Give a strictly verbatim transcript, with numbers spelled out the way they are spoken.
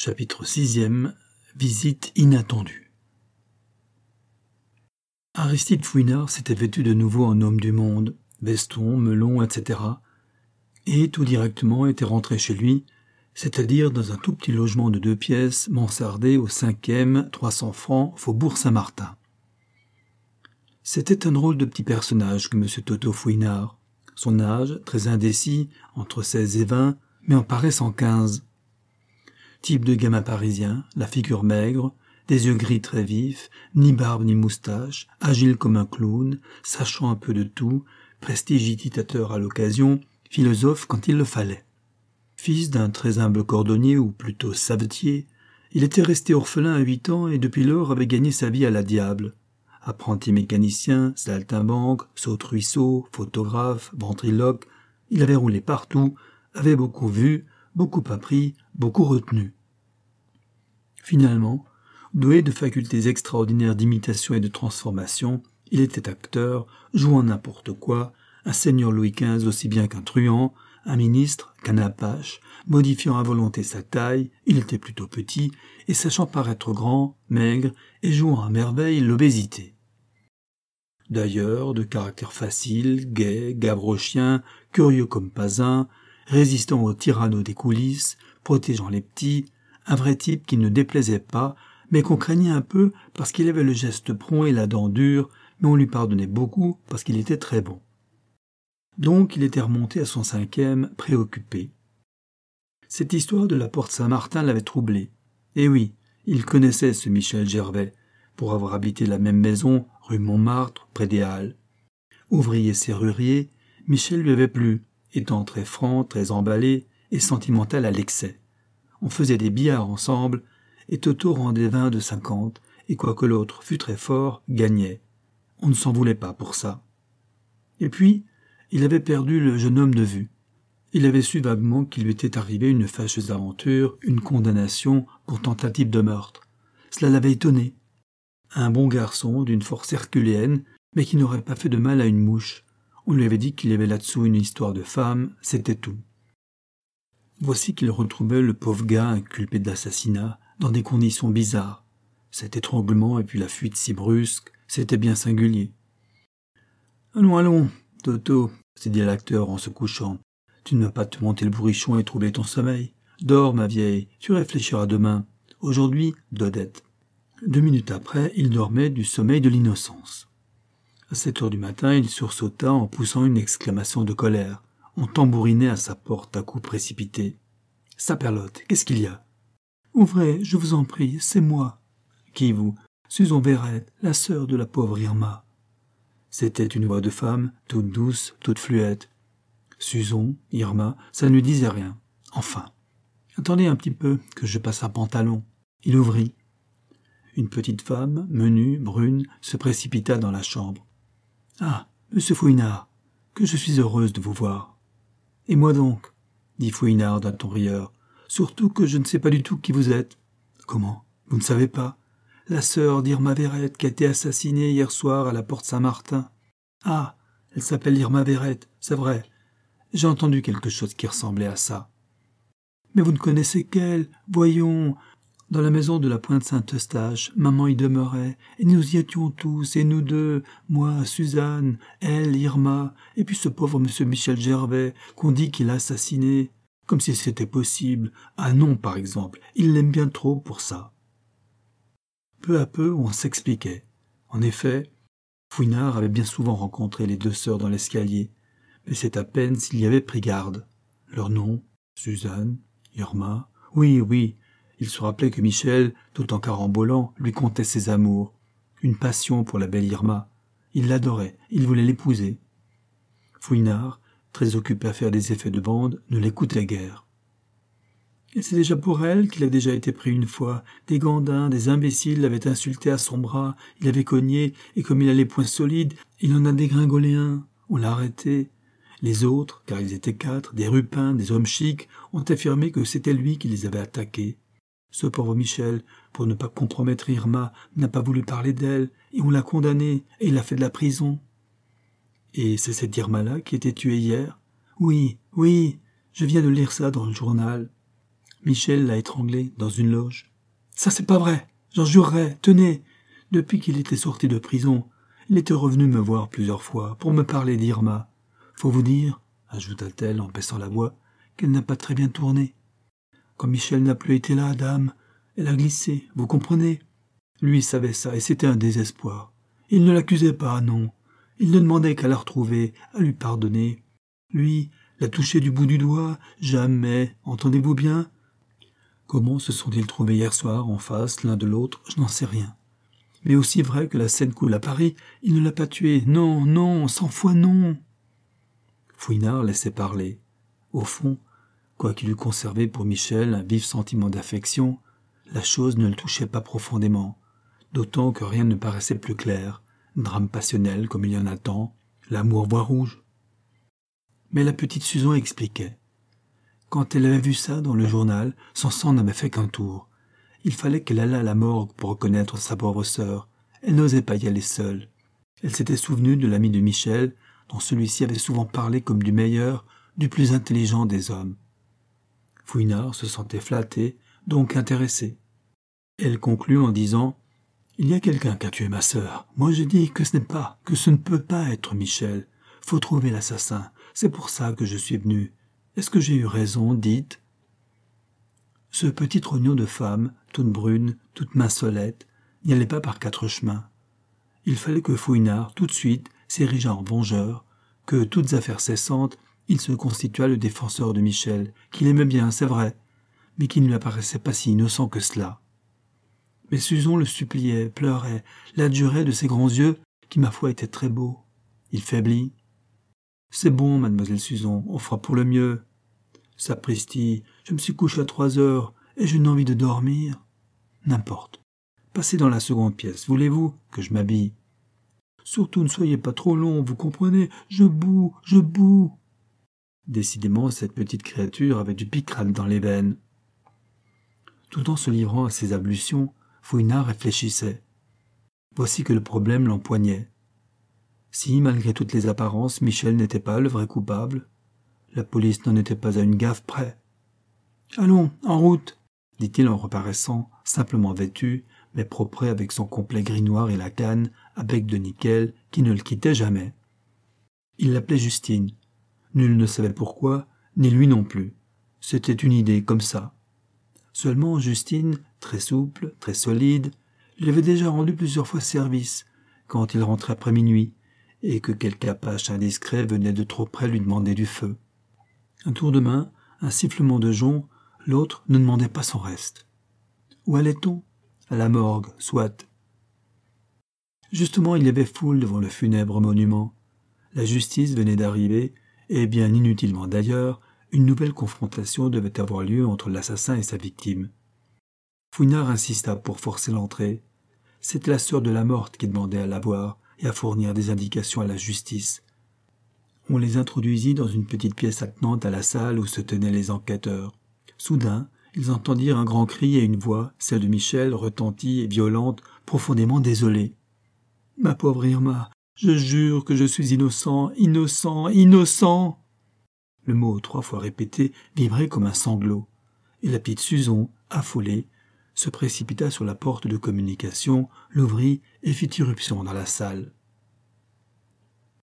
Chapitre sixième. Visite inattendue. Aristide Fouinard s'était vêtu de nouveau en homme du monde, veston, melon, et cetera, et tout directement était rentré chez lui, c'est-à-dire dans un tout petit logement de deux pièces, mansardé au cinquième, trois cents francs, faubourg Saint-Martin. C'était un drôle de petit personnage que M. Toto Fouinard. Son âge, très indécis, entre seize et vingt, mais en paraissant quinze. Type de gamin parisien, la figure maigre, des yeux gris très vifs, ni barbe ni moustache, agile comme un clown, sachant un peu de tout, prestidigitateur à l'occasion, philosophe quand il le fallait. Fils d'un très humble cordonnier, ou plutôt savetier, il était resté orphelin à huit ans et depuis lors avait gagné sa vie à la diable. Apprenti mécanicien, saltimbanque, saute-ruisseau, photographe, ventriloque, il avait roulé partout, avait beaucoup vu, beaucoup appris, beaucoup retenu. Finalement, doué de facultés extraordinaires d'imitation et de transformation, il était acteur, jouant n'importe quoi, un seigneur Louis quinze aussi bien qu'un truand, un ministre qu'un apache, modifiant à volonté sa taille, il était plutôt petit, et sachant paraître grand, maigre, et jouant à merveille l'obésité. D'ailleurs, de caractère facile, gai, gavrochien, curieux comme pas un, résistant aux tyrannos des coulisses, protégeant les petits, un vrai type qui ne déplaisait pas, mais qu'on craignait un peu parce qu'il avait le geste prompt et la dent dure, mais on lui pardonnait beaucoup parce qu'il était très bon. Donc il était remonté à son cinquième, préoccupé. Cette histoire de la porte Saint-Martin l'avait troublé. Et oui, il connaissait ce Michel Gervais, pour avoir habité la même maison, rue Montmartre, près des Halles. Ouvrier serrurier, Michel lui avait plu, étant très franc, très emballé et sentimental à l'excès. On faisait des billards ensemble, et Toto rendait vingt de cinquante, et quoique l'autre fût très fort, gagnait. On ne s'en voulait pas pour ça. Et puis, il avait perdu le jeune homme de vue. Il avait su vaguement qu'il lui était arrivé une fâcheuse aventure, une condamnation pour tentative de meurtre. Cela l'avait étonné. Un bon garçon, d'une force herculéenne, mais qui n'aurait pas fait de mal à une mouche. On lui avait dit qu'il y avait là-dessous une histoire de femme, c'était tout. Voici qu'il retrouvait le pauvre gars inculpé d'assassinat, dans des conditions bizarres. Cet étranglement et puis la fuite si brusque, c'était bien singulier. « Allons, allons, Toto, » s'est dit l'acteur en se couchant. « Tu ne vas pas te monter le bourrichon et troubler ton sommeil. Dors, ma vieille, tu réfléchiras demain. Aujourd'hui, dodette. » Deux minutes après, il dormait du sommeil de l'innocence. À sept heures du matin, il sursauta en poussant une exclamation de colère. On tambourinait à sa porte à coups précipités. « Saperlotte, qu'est-ce qu'il y a ?»« Ouvrez, je vous en prie, c'est moi. »« Qui, vous ?»« Susan Verrette, la sœur de la pauvre Irma. » C'était une voix de femme, toute douce, toute fluette. Susan, Irma, ça ne lui disait rien. Enfin. « Attendez un petit peu, que je passe un pantalon. » Il ouvrit. Une petite femme, menue, brune, se précipita dans la chambre. « Ah, monsieur Fouinard, que je suis heureuse de vous voir. »« Et moi donc ?» dit Fouinard d'un ton rieur. « Surtout que je ne sais pas du tout qui vous êtes. »« Comment ? Vous ne savez pas ? La sœur d'Irma Verrette qui a été assassinée hier soir à la porte Saint-Martin. »« Ah, elle s'appelle Irma Verrette, c'est vrai. J'ai entendu quelque chose qui ressemblait à ça. »« Mais vous ne connaissez qu'elle, voyons. Dans la maison de la Pointe Saint-Eustache, maman y demeurait, et nous y étions tous, et nous deux, moi, Suzanne, elle, Irma, et puis ce pauvre monsieur Michel Gervais, qu'on dit qu'il a assassiné, comme si c'était possible. Ah non, par exemple, il l'aime bien trop pour ça. » Peu à peu, on s'expliquait. En effet, Fouinard avait bien souvent rencontré les deux sœurs dans l'escalier, mais c'est à peine s'il y avait pris garde. Leur nom, Suzanne, Irma, oui, oui, il se rappelait que Michel, tout en carambolant, lui contait ses amours. Une passion pour la belle Irma. Il l'adorait, il voulait l'épouser. Fouinard, très occupé à faire des effets de bande, ne l'écoutait guère. Et c'est déjà pour elle qu'il a déjà été pris une fois. Des gandins, des imbéciles l'avaient insulté à son bras, il avait cogné, et comme il a les poings solides, il en a dégringolé un. On l'a arrêté. Les autres, car ils étaient quatre, des rupins, des hommes chics, ont affirmé que c'était lui qui les avait attaqués. Ce pauvre Michel, pour ne pas compromettre Irma, n'a pas voulu parler d'elle, et on l'a condamné, et il a fait de la prison. Et c'est cette Irma-là qui a été tuée hier ? Oui, oui, je viens de lire ça dans le journal. Michel l'a étranglé dans une loge. « Ça, c'est pas vrai, j'en jurerais, tenez !» Depuis qu'il était sorti de prison, il était revenu me voir plusieurs fois pour me parler d'Irma. « Faut vous dire, » ajouta-t-elle en baissant la voix, « qu'elle n'a pas très bien tourné. Quand Michel n'a plus été là, dame, elle a glissé, vous comprenez ? Lui savait ça et c'était un désespoir. Il ne l'accusait pas, non. Il ne demandait qu'à la retrouver, à lui pardonner. Lui, la toucher du bout du doigt, jamais, entendez-vous bien ? Comment se sont-ils trouvés hier soir, en face, l'un de l'autre, je n'en sais rien. Mais aussi vrai que la scène coule à Paris, il ne l'a pas tué. Non, non, cent fois non. Fouinard laissait parler. Au fond, quoiqu'il eût conservé pour Michel un vif sentiment d'affection, la chose ne le touchait pas profondément, d'autant que rien ne paraissait plus clair, drame passionnel comme il y en a tant, l'amour bois rouge. Mais la petite Susan expliquait. Quand elle avait vu ça dans le journal, son sang n'avait fait qu'un tour. Il fallait qu'elle allât à la morgue pour reconnaître sa pauvre sœur. Elle n'osait pas y aller seule. Elle s'était souvenue de l'ami de Michel, dont celui-ci avait souvent parlé comme du meilleur, du plus intelligent des hommes. Fouinard se sentait flatté, donc intéressé. Elle conclut en disant « Il y a quelqu'un qui a tué ma sœur. Moi je dis que ce n'est pas, que ce ne peut pas être Michel. Faut trouver l'assassin. C'est pour ça que je suis venu. Est-ce que j'ai eu raison, dites ?» Ce petit trognon de femme, toute brune, toute mincelette, n'y allait pas par quatre chemins. Il fallait que Fouinard, tout de suite, s'érigeât en vengeur, que, toutes affaires cessantes, il se constituât le défenseur de Michel, qu'il aimait bien, c'est vrai, mais qui ne lui apparaissait pas si innocent que cela. Mais Susan le suppliait, pleurait, l'adjurait de ses grands yeux, qui, ma foi, étaient très beaux. Il faiblit. « C'est bon, mademoiselle Susan, on fera pour le mieux. »« Sapristi, je me suis couché à trois heures, et j'ai une envie de dormir. »« N'importe. Passez dans la seconde pièce, voulez-vous, que je m'habille ? » ?»« Surtout ne soyez pas trop long, vous comprenez, je boue, je boue. » Décidément, cette petite créature avait du picrate dans les veines. Tout en se livrant à ses ablutions, Fouinard réfléchissait. Voici que le problème l'empoignait. Si, malgré toutes les apparences, Michel n'était pas le vrai coupable, la police n'en était pas à une gaffe près. « Allons, en route !» dit-il en reparaissant, simplement vêtu, mais propre avec son complet gris noir et la canne, à bec de nickel, qui ne le quittait jamais. Il l'appelait Justine. Nul ne savait pourquoi, ni lui non plus. C'était une idée comme ça. Seulement Justine, très souple, très solide, lui avait déjà rendu plusieurs fois service, quand il rentrait après minuit, et que quelque apache indiscret venait de trop près lui demander du feu. Un tour de main, un sifflement de jonc, l'autre ne demandait pas son reste. Où allait-on ? À la morgue, soit. Justement, il y avait foule devant le funèbre monument. La justice venait d'arriver, et bien inutilement d'ailleurs, une nouvelle confrontation devait avoir lieu entre l'assassin et sa victime. Fouinard insista pour forcer l'entrée. C'était la sœur de la morte qui demandait à la voir et à fournir des indications à la justice. On les introduisit dans une petite pièce attenante à la salle où se tenaient les enquêteurs. Soudain, ils entendirent un grand cri et une voix, celle de Michel, retentie et violente, profondément désolée. « Ma pauvre Irma, je jure que je suis innocent, innocent, innocent !» Le mot, trois fois répété, vibrait comme un sanglot, et la petite Susan, affolée, se précipita sur la porte de communication, l'ouvrit et fit irruption dans la salle.